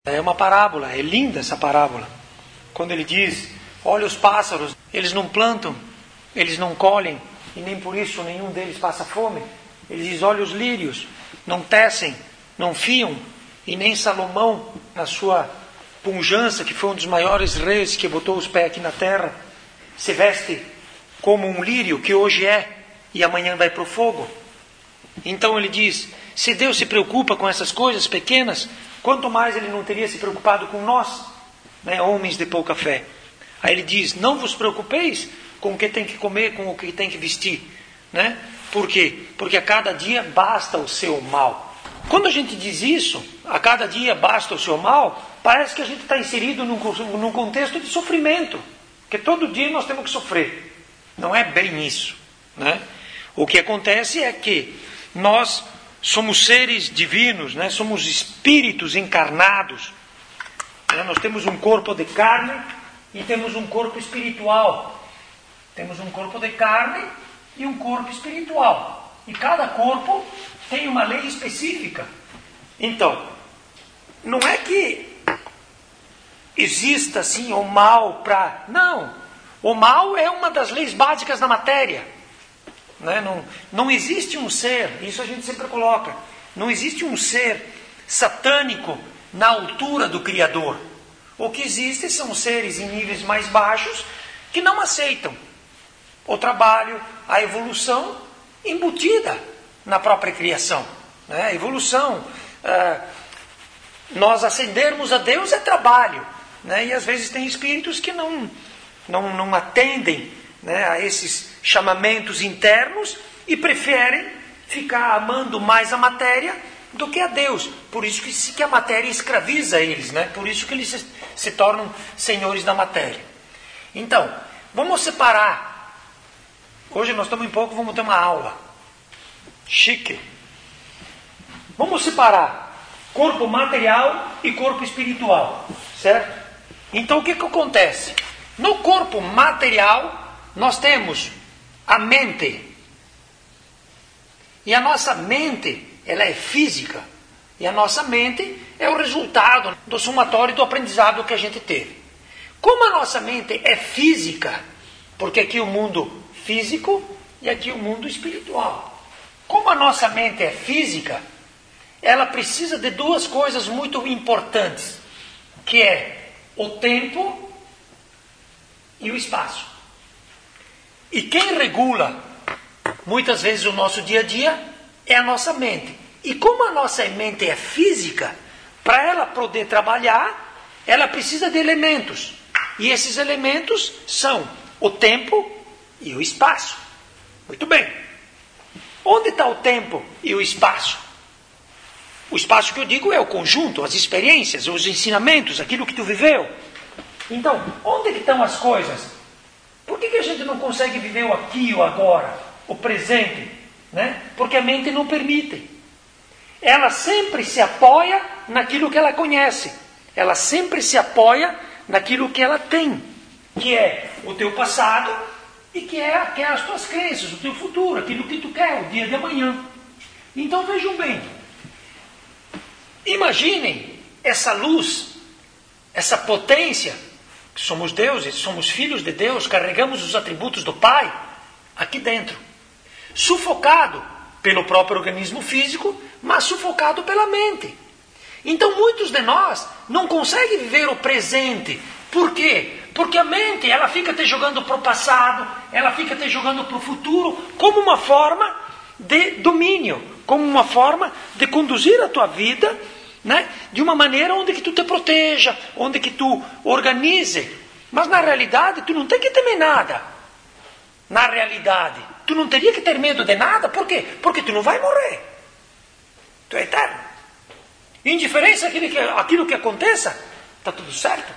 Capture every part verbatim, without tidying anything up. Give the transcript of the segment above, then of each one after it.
É uma parábola, é linda essa parábola. Quando ele diz, olha os pássaros, eles não plantam, eles não colhem, e nem por isso nenhum deles passa fome. Ele diz, olha os lírios, não tecem, não fiam, e nem Salomão, na sua pujança, que foi um dos maiores reis que botou os pés aqui na terra, se veste como um lírio que hoje é, e amanhã vai para o fogo. Então ele diz, se Deus se preocupa com essas coisas pequenas, quanto mais Ele não teria se preocupado com nós, né, homens de pouca fé. Aí ele diz, não vos preocupeis com o que tem que comer, com o que tem que vestir. Né? Por quê? Porque a cada dia basta o seu mal. Quando a gente diz isso, a cada dia basta o seu mal, parece que a gente está inserido num, num contexto de sofrimento. Porque todo dia nós temos que sofrer. Não é bem isso. Né? O que acontece é que nós somos seres divinos, né? Somos espíritos encarnados. Né? Nós temos um corpo de carne e temos um corpo espiritual. Temos um corpo de carne e um corpo espiritual. E cada corpo tem uma lei específica. Então, não é que exista assim o mal para... Não, o mal é uma das leis básicas da matéria. Né? Não, não existe um ser, isso a gente sempre coloca, não existe um ser satânico na altura do Criador. O que existe são seres em níveis mais baixos que não aceitam o trabalho, a evolução embutida na própria criação. Né? A evolução, ah, nós ascendermos a Deus é trabalho. Né? E às vezes tem espíritos que não, não, não atendem, né, a esses chamamentos internos e preferem ficar amando mais a matéria do que a Deus. Por isso que, que a matéria escraviza eles, né? Por isso que eles se, se tornam senhores da matéria. Então, vamos separar. Hoje nós estamos em pouco, vamos ter uma aula. Chique. Vamos separar corpo material e corpo espiritual. Certo? Então o que, que acontece? No corpo material, nós temos a mente. E a nossa mente, ela é física. E a nossa mente é o resultado do somatório do aprendizado que a gente teve. Como a nossa mente é física, porque aqui o mundo físico e aqui o mundo espiritual. Como a nossa mente é física, ela precisa de duas coisas muito importantes, que é o tempo e o espaço. E quem regula muitas vezes o nosso dia a dia é a nossa mente. E como a nossa mente é física, para ela poder trabalhar, ela precisa de elementos. E esses elementos são o tempo e o espaço. Muito bem. Onde está o tempo e o espaço? O espaço que eu digo é o conjunto, as experiências, os ensinamentos, aquilo que tu viveu. Então, onde que estão as coisas? Por que, que a gente não consegue viver o aqui e o agora, o presente? Né? Porque a mente não permite. Ela sempre se apoia naquilo que ela conhece. Ela sempre se apoia naquilo que ela tem, que é o teu passado e que é, que é as tuas crenças, o teu futuro, aquilo que tu quer, o dia de amanhã. Então vejam bem, imaginem essa luz, essa potência, que somos deuses, somos filhos de Deus, carregamos os atributos do Pai aqui dentro, sufocado pelo próprio organismo físico, mas sufocado pela mente. Então muitos de nós não conseguem viver o presente. Por quê? Porque a mente, ela fica te jogando para o passado, ela fica te jogando para o futuro, como uma forma de domínio, como uma forma de conduzir a tua vida, né, de uma maneira onde que tu te proteja, onde que tu organize. Mas na realidade, tu não tem que temer nada. Na realidade, tu não teria que ter medo de nada. Por quê? Porque tu não vai morrer. Tu é eterno. Indiferença àquilo que, àquilo que aconteça, está tudo certo.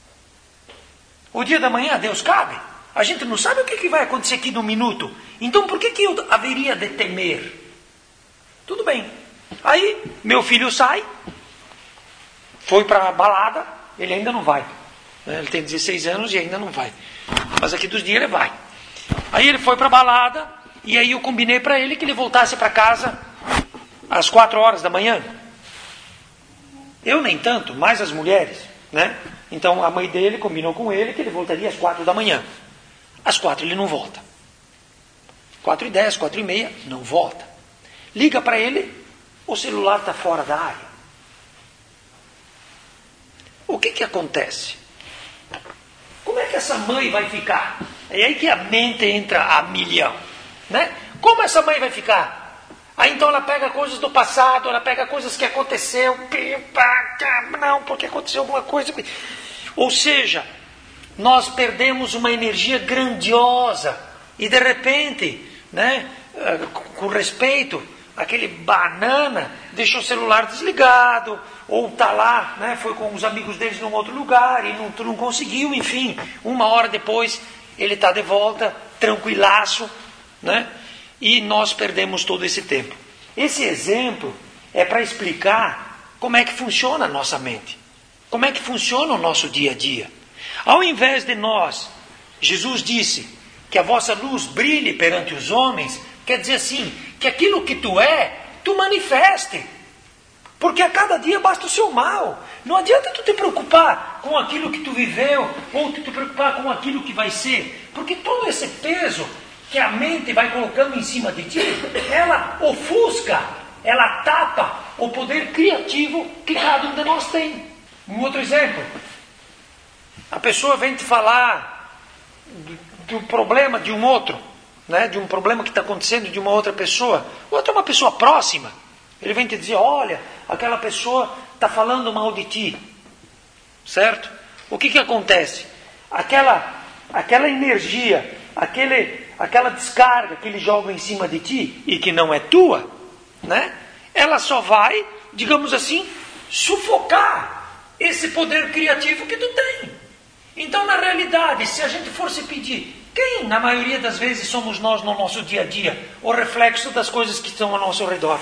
O dia da manhã, Deus cabe. A gente não sabe o que, que vai acontecer aqui no minuto. Então, por que, que eu haveria de temer? Tudo bem. Aí, meu filho sai, foi para a balada, ele ainda não vai. Ele tem dezesseis anos e ainda não vai. Mas aqui dos dias ele vai. Aí ele foi para a balada, e aí eu combinei para ele que ele voltasse para casa às quatro horas da manhã. Eu nem tanto, mais as mulheres, né? Então a mãe dele combinou com ele que ele voltaria às quatro da manhã. Às quatro ele não volta. Quatro e dez, quatro e meia, não volta. Liga para ele, o celular está fora da área. O que que acontece? Como é que essa mãe vai ficar? É aí que a mente entra a milhão, né? Como essa mãe vai ficar? Aí então ela pega coisas do passado, ela pega coisas que aconteceu, não, porque aconteceu alguma coisa. Ou seja, nós perdemos uma energia grandiosa e de repente, né, com respeito, aquele banana deixou o celular desligado, ou está lá, né, foi com os amigos deles num outro lugar e não, não conseguiu, enfim, uma hora depois ele está de volta, tranquilaço, né, e nós perdemos todo esse tempo. Esse exemplo é para explicar como é que funciona a nossa mente, como é que funciona o nosso dia a dia. Ao invés de nós, Jesus disse que a vossa luz brilhe perante os homens, quer dizer assim, que aquilo que tu é, tu manifeste. Porque a cada dia basta o seu mal. Não adianta tu te preocupar com aquilo que tu viveu, ou tu te preocupar com aquilo que vai ser. Porque todo esse peso que a mente vai colocando em cima de ti, ela ofusca, ela tapa o poder criativo que cada um de nós tem. Um outro exemplo. A pessoa vem te falar do problema de um outro, né, de um problema que está acontecendo de uma outra pessoa, ou até uma pessoa próxima. Ele vem te dizer, olha, aquela pessoa está falando mal de ti. Certo? O que que acontece? Aquela, aquela energia, aquele, aquela descarga que eles jogam em cima de ti, e que não é tua, né, ela só vai, digamos assim, sufocar esse poder criativo que tu tem. Então, na realidade, se a gente for se pedir, quem, na maioria das vezes, somos nós no nosso dia a dia? O reflexo das coisas que estão ao nosso redor.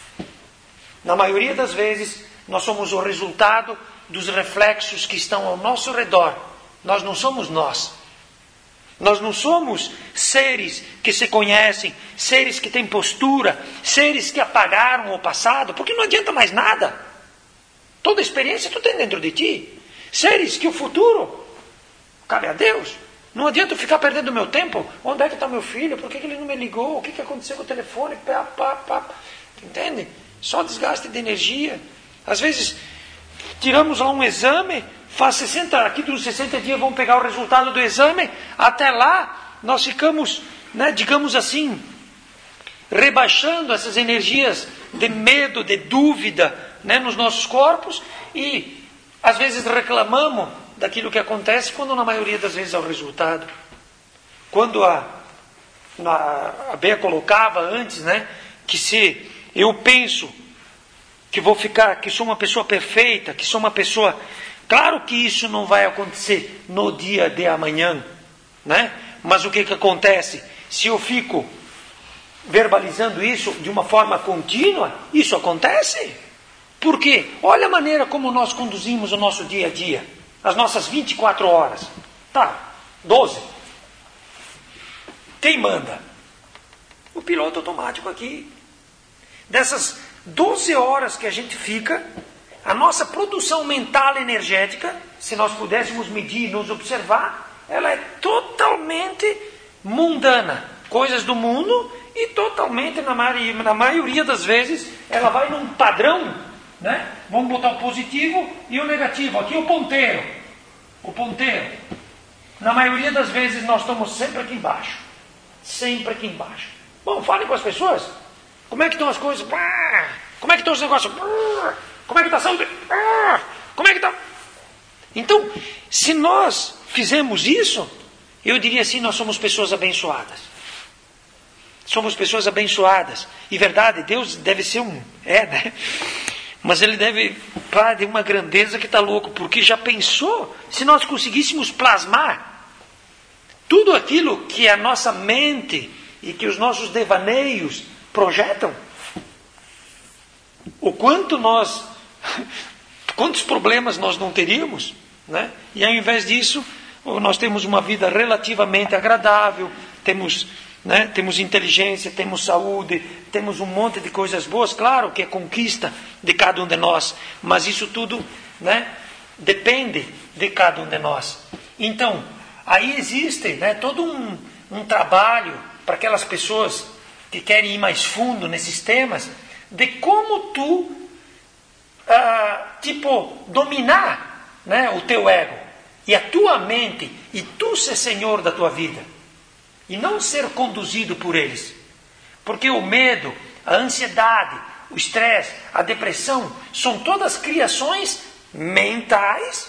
Na maioria das vezes, nós somos o resultado dos reflexos que estão ao nosso redor. Nós não somos nós. Nós não somos seres que se conhecem, seres que têm postura, seres que apagaram o passado, porque não adianta mais nada. Toda experiência tu tem dentro de ti. Seres que o futuro cabe a Deus. Não adianta eu ficar perdendo meu tempo. Onde é que está meu filho? Por que que ele não me ligou? O que que aconteceu com o telefone? Pá, pá, pá. Entende? Só desgaste de energia. Às vezes, tiramos lá um exame, faz sessenta, aqui dos sessenta dias vamos pegar o resultado do exame. Até lá, nós ficamos, né, digamos assim, rebaixando essas energias de medo, de dúvida, né, nos nossos corpos. E, às vezes, reclamamos daquilo que acontece, quando na maioria das vezes é o resultado. Quando a, a, a Bea colocava antes, né, que se eu penso que vou ficar, que sou uma pessoa perfeita, que sou uma pessoa... Claro que isso não vai acontecer no dia de amanhã, né? Mas o que que acontece? Se eu fico verbalizando isso de uma forma contínua, isso acontece. Por quê? Olha a maneira como nós conduzimos o nosso dia a dia. As nossas vinte e quatro horas. Tá, doze. Quem manda? O piloto automático aqui. Dessas doze horas que a gente fica, a nossa produção mental energética, se nós pudéssemos medir e nos observar, ela é totalmente mundana. Coisas do mundo e totalmente, na maioria, na maioria das vezes, ela vai num padrão, né? Vamos botar o positivo e o negativo. Aqui o ponteiro. O ponteiro. Na maioria das vezes nós estamos sempre aqui embaixo. Sempre aqui embaixo. Bom, fale com as pessoas. Como é que estão as coisas? Como é que estão os negócios? Como é que está a saúde? Como é que está? Então, se nós fizermos isso, eu diria assim, nós somos pessoas abençoadas. Somos pessoas abençoadas. E verdade, Deus deve ser um... É, né? Mas Ele deve... Pá, de uma grandeza que está louco. Porque já pensou se nós conseguíssemos plasmar tudo aquilo que a nossa mente e que os nossos devaneios projetam? O quanto nós... Quantos problemas nós não teríamos, né? E ao invés disso, nós temos uma vida relativamente agradável, temos né? Temos inteligência, temos saúde, temos um monte de coisas boas, claro que é conquista de cada um de nós, mas isso tudo, né, depende de cada um de nós. Então, aí existe, né, todo um, um trabalho para aquelas pessoas que querem ir mais fundo nesses temas, de como tu, ah, tipo, dominar, né, o teu ego e a tua mente, e tu ser senhor da tua vida. E não ser conduzido por eles. Porque o medo, a ansiedade, o estresse, a depressão, são todas criações mentais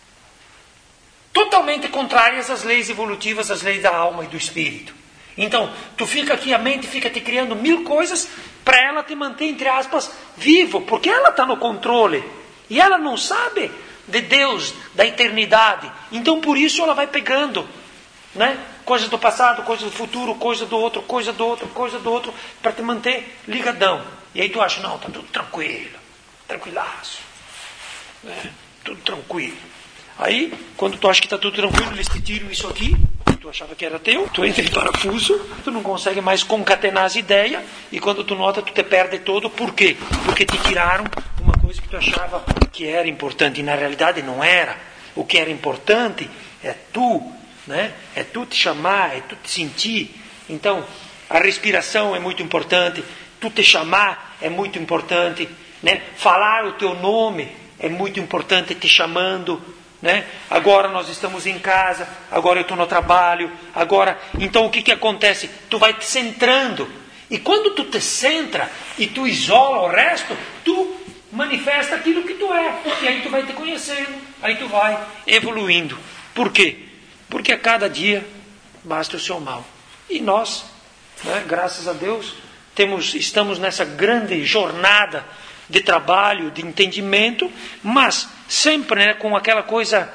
totalmente contrárias às leis evolutivas, às leis da alma e do espírito. Então, tu fica aqui, a mente fica te criando mil coisas para ela te manter, entre aspas, vivo, porque ela está no controle. E ela não sabe de Deus, da eternidade. Então, por isso ela vai pegando, né, coisas do passado, coisas do futuro, coisa do outro, coisa do outro, coisa do outro, para te manter ligadão. E aí tu acha, não, está tudo tranquilo, tranquilaço, né? Tudo tranquilo. Aí, quando tu acha que está tudo tranquilo, eles te tiram isso aqui, tu achava que era teu, tu entra em parafuso, tu não consegue mais concatenar as ideias, e quando tu nota, tu te perde todo. Por quê? Porque te tiraram uma coisa que tu achava que era importante, e na realidade não era. O que era importante é tu, né? É tu te chamar, é tu te sentir. Então, a respiração é muito importante, tu te chamar é muito importante, né? Falar o teu nome é muito importante, te chamando, né? Agora nós estamos em casa, agora eu estou no trabalho, agora... Então o que, que acontece? Tu vai te centrando, e quando tu te centra e tu isola o resto, tu manifesta aquilo que tu é, e aí tu vai te conhecendo, aí tu vai evoluindo. Por quê? Porque a cada dia basta o seu mal. E nós, né, graças a Deus, temos, estamos nessa grande jornada de trabalho, de entendimento, mas sempre, né, com aquela coisa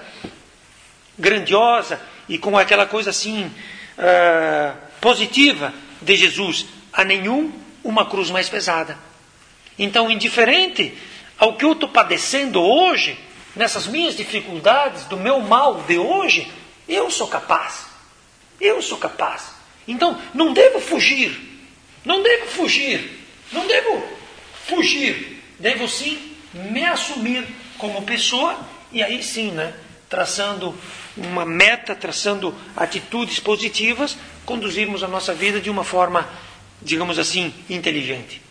grandiosa e com aquela coisa assim uh, positiva de Jesus. A nenhum uma cruz mais pesada. Então, indiferente ao que eu estou padecendo hoje, nessas minhas dificuldades, do meu mal de hoje, eu sou capaz. Eu sou capaz. Então, não devo fugir. Não devo fugir. Não devo fugir. Devo sim me assumir como pessoa, e aí sim, né, traçando uma meta, traçando atitudes positivas, conduzirmos a nossa vida de uma forma, digamos assim, inteligente.